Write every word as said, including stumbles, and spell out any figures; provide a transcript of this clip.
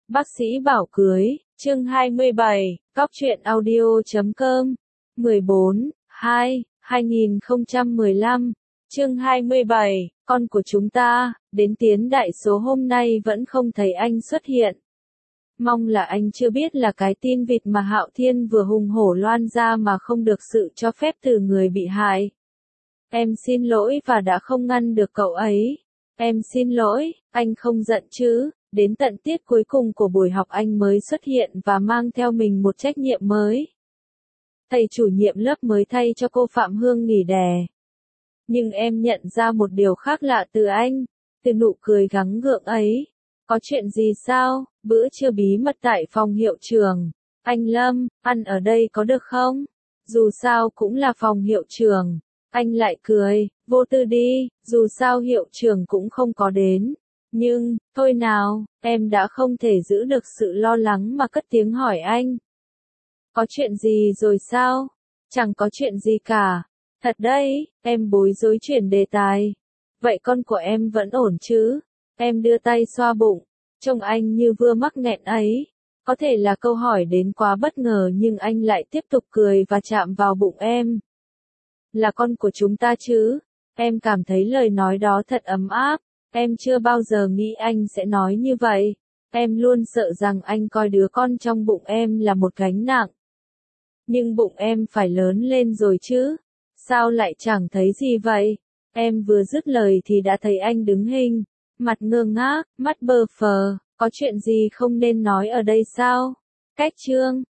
Bác sĩ bảo cưới, chương hai mươi bảy, cóc truyện audio chấm com, mười bốn, hai, hai nghìn không trăm mười lăm, chương hai mươi bảy, con của chúng ta, đến tiến đại số hôm nay vẫn không thấy anh xuất hiện. Mong là anh chưa biết là cái tin vịt mà Hạo Thiên vừa hùng hổ loan ra mà không được sự cho phép từ người bị hại. Em xin lỗi và đã không ngăn được cậu ấy. Em xin lỗi, anh không giận chứ, đến tận tiết cuối cùng của buổi học anh mới xuất hiện và mang theo mình một trách nhiệm mới. Thầy chủ nhiệm lớp mới thay cho cô Phạm Hương nghỉ đè. Nhưng em nhận ra một điều khác lạ từ anh, từ nụ cười gắng gượng ấy. Có chuyện gì sao, bữa trưa bí mật tại phòng hiệu trưởng. Anh Lâm, ăn ở đây có được không? Dù sao cũng là phòng hiệu trưởng. Anh lại cười, vô tư đi, dù sao hiệu trưởng cũng không có đến. Nhưng, thôi nào, em đã không thể giữ được sự lo lắng mà cất tiếng hỏi anh. Có chuyện gì rồi sao? Chẳng có chuyện gì cả. Thật đấy, em bối rối chuyển đề tài. Vậy con của em vẫn ổn chứ? Em đưa tay xoa bụng, trông anh như vừa mắc nghẹn ấy. Có thể là câu hỏi đến quá bất ngờ nhưng anh lại tiếp tục cười và chạm vào bụng em. Là con của chúng ta chứ? Em cảm thấy lời nói đó thật ấm áp. Em chưa bao giờ nghĩ anh sẽ nói như vậy. Em luôn sợ rằng anh coi đứa con trong bụng em là một gánh nặng. Nhưng bụng em phải lớn lên rồi chứ? Sao lại chẳng thấy gì vậy? Em vừa dứt lời thì đã thấy anh đứng hình, mặt ngơ ngác, mắt bơ phờ. Có chuyện gì không nên nói ở đây sao? Cách chương,